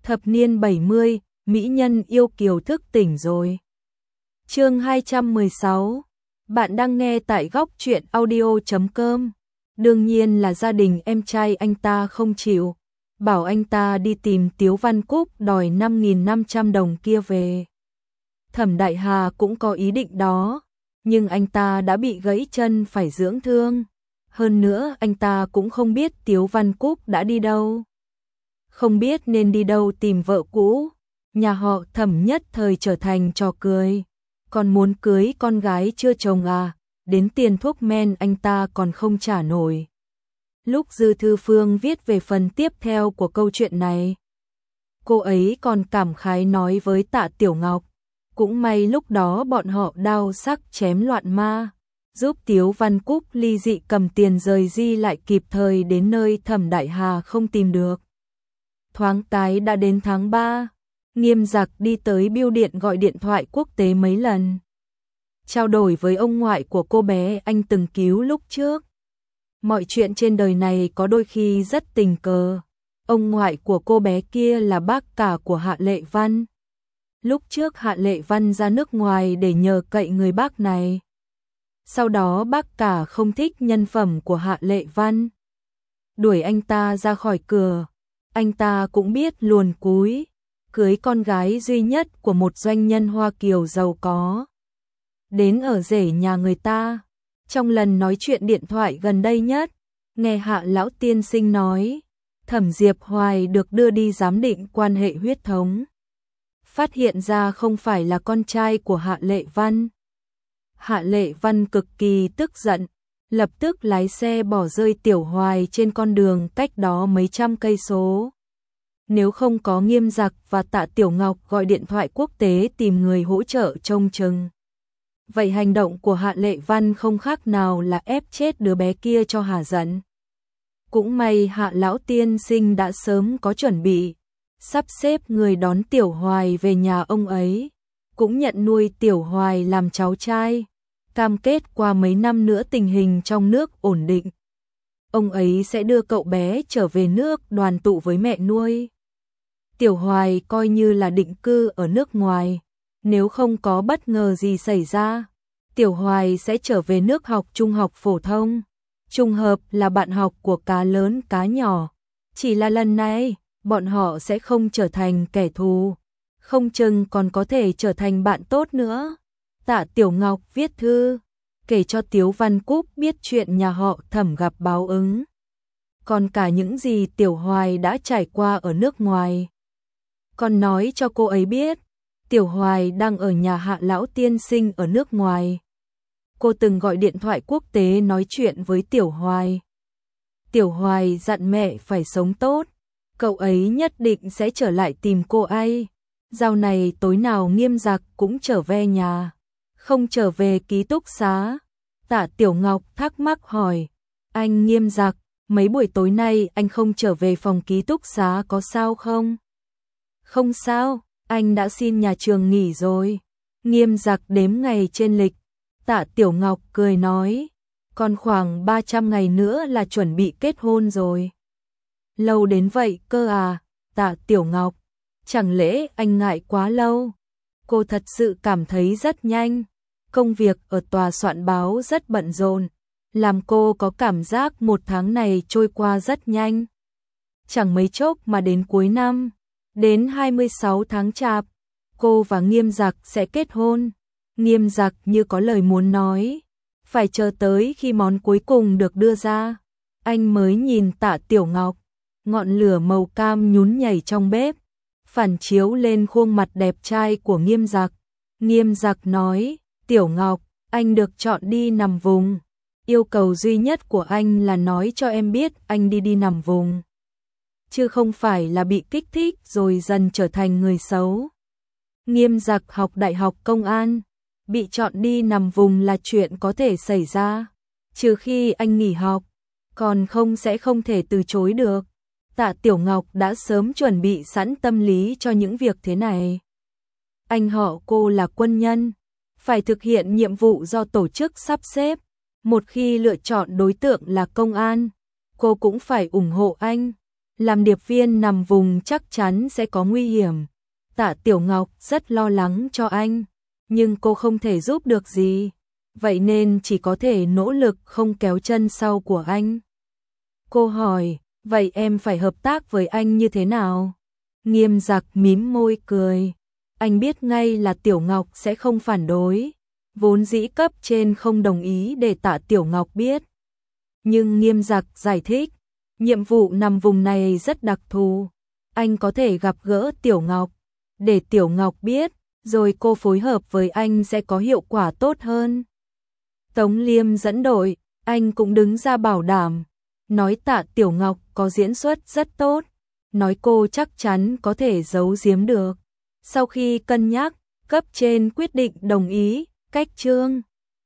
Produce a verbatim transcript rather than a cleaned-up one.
Thập niên bảy mươi, mỹ nhân yêu kiều thức tỉnh rồi. Chương hai trăm mười sáu. Bạn đang nghe tại góc truyện audio chấm com. Đương nhiên là gia đình em trai anh ta không chịu, bảo anh ta đi tìm Tiếu Văn Cúc đòi năm nghìn năm trăm đồng kia về. Thẩm Đại Hà cũng có ý định đó, nhưng anh ta đã bị gãy chân phải dưỡng thương. Hơn nữa anh ta cũng không biết Tiếu Văn Cúc đã đi đâu. Không biết nên đi đâu tìm vợ cũ. Nhà họ Thẩm nhất thời trở thành trò cười. Còn muốn cưới con gái chưa chồng à, đến tiền thuốc men anh ta còn không trả nổi. Lúc Dư Thư Phương viết về phần tiếp theo của câu chuyện này, cô ấy còn cảm khái nói với Tạ Tiểu Ngọc, cũng may lúc đó bọn họ đao sắc chém loạn ma, giúp Tiếu Văn Cúc ly dị cầm tiền rời di lại kịp thời đến nơi Thẩm Đại Hà không tìm được. Thoáng cái đã đến tháng ba, Nghiêm Giặc đi tới bưu điện gọi điện thoại quốc tế mấy lần, trao đổi với ông ngoại của cô bé anh từng cứu lúc trước. Mọi chuyện trên đời này có đôi khi rất tình cờ. Ông ngoại của cô bé kia là bác cả của Hạ Lệ Văn. Lúc trước Hạ Lệ Văn ra nước ngoài để nhờ cậy người bác này. Sau đó bác cả không thích nhân phẩm của Hạ Lệ Văn, đuổi anh ta ra khỏi cửa. Anh ta cũng biết luồn cúi, cưới con gái duy nhất của một doanh nhân Hoa Kiều giàu có, đến ở rể nhà người ta. Trong lần nói chuyện điện thoại gần đây nhất, nghe Hạ lão tiên sinh nói, Thẩm Diệp Hoài được đưa đi giám định quan hệ huyết thống. Phát hiện ra không phải là con trai của Hạ Lệ Văn. Hạ Lệ Văn cực kỳ tức giận, lập tức lái xe bỏ rơi Tiểu Hoài trên con đường cách đó mấy trăm cây số. Nếu không có Nghiêm Giặc và Tạ Tiểu Ngọc gọi điện thoại quốc tế tìm người hỗ trợ trông chừng, vậy hành động của Hạ Lệ Văn không khác nào là ép chết đứa bé kia cho hả giận. Cũng may Hạ lão tiên sinh đã sớm có chuẩn bị, sắp xếp người đón Tiểu Hoài về nhà ông ấy, cũng nhận nuôi Tiểu Hoài làm cháu trai, cam kết qua mấy năm nữa tình hình trong nước ổn định, ông ấy sẽ đưa cậu bé trở về nước đoàn tụ với mẹ nuôi. Tiểu Hoài coi như là định cư ở nước ngoài, nếu không có bất ngờ gì xảy ra, Tiểu Hoài sẽ trở về nước học trung học phổ thông. Trùng hợp là bạn học của cá lớn cá nhỏ, chỉ là lần này bọn họ sẽ không trở thành kẻ thù, không chừng còn có thể trở thành bạn tốt nữa. Tạ Tiểu Ngọc viết thư kể cho Tiếu Văn Cúc biết chuyện nhà họ Thẩm gặp báo ứng, còn cả những gì Tiểu Hoài đã trải qua ở nước ngoài. Còn nói cho cô ấy biết, Tiểu Hoài đang ở nhà Hạ lão tiên sinh ở nước ngoài. Cô từng gọi điện thoại quốc tế nói chuyện với Tiểu Hoài. Tiểu Hoài dặn mẹ phải sống tốt, cậu ấy nhất định sẽ trở lại tìm cô ấy. Dạo này tối nào Nghiêm Giặc cũng trở về nhà, không trở về ký túc xá. Tạ Tiểu Ngọc thắc mắc hỏi, anh Nghiêm Giặc, mấy buổi tối nay anh không trở về phòng ký túc xá có sao không? Không sao, anh đã xin nhà trường nghỉ rồi. Nghiêm Giặc đếm ngày trên lịch. Tạ Tiểu Ngọc cười nói, còn khoảng ba trăm ngày nữa là chuẩn bị kết hôn rồi. Lâu đến vậy cơ à? Tạ Tiểu Ngọc, chẳng lẽ anh ngại quá lâu? Cô thật sự cảm thấy rất nhanh. Công việc ở tòa soạn báo rất bận rộn, làm cô có cảm giác một tháng này trôi qua rất nhanh. Chẳng mấy chốc mà đến cuối năm, đến hai mươi sáu tháng Chạp, cô và Nghiêm Giặc sẽ kết hôn. Nghiêm Giặc như có lời muốn nói, phải chờ tới khi món cuối cùng được đưa ra, anh mới nhìn Tạ Tiểu Ngọc. Ngọn lửa màu cam nhún nhảy trong bếp, phản chiếu lên khuôn mặt đẹp trai của Nghiêm Giặc. Nghiêm Giặc nói, Tiểu Ngọc, anh được chọn đi nằm vùng. Yêu cầu duy nhất của anh là nói cho em biết anh đi đi nằm vùng, chứ không phải là bị kích thích rồi dần trở thành người xấu. Nghiêm Giặc học đại học công an, bị chọn đi nằm vùng là chuyện có thể xảy ra, trừ khi anh nghỉ học, còn không sẽ không thể từ chối được. Tạ Tiểu Ngọc đã sớm chuẩn bị sẵn tâm lý cho những việc thế này. Anh họ cô là quân nhân, phải thực hiện nhiệm vụ do tổ chức sắp xếp. Một khi lựa chọn đối tượng là công an, cô cũng phải ủng hộ anh. làm điệp viên nằm vùng chắc chắn sẽ có nguy hiểm. Tạ Tiểu Ngọc rất lo lắng cho anh, nhưng cô không thể giúp được gì, vậy nên chỉ có thể nỗ lực không kéo chân sau của anh. Cô hỏi, vậy em phải hợp tác với anh như thế nào? Nghiêm Giặc mím môi cười, anh biết ngay là Tiểu Ngọc sẽ không phản đối, vốn dĩ cấp trên không đồng ý để Tạ Tiểu Ngọc biết. Nhưng Nghiêm Giặc giải thích, nhiệm vụ nằm vùng này rất đặc thù, anh có thể gặp gỡ Tiểu Ngọc, để Tiểu Ngọc biết, rồi cô phối hợp với anh sẽ có hiệu quả tốt hơn. Tống Liêm dẫn đội, anh cũng đứng ra bảo đảm, nói Tạ Tiểu Ngọc có diễn xuất rất tốt, nói cô chắc chắn có thể giấu giếm được. Sau khi cân nhắc, cấp trên quyết định đồng ý, cách trương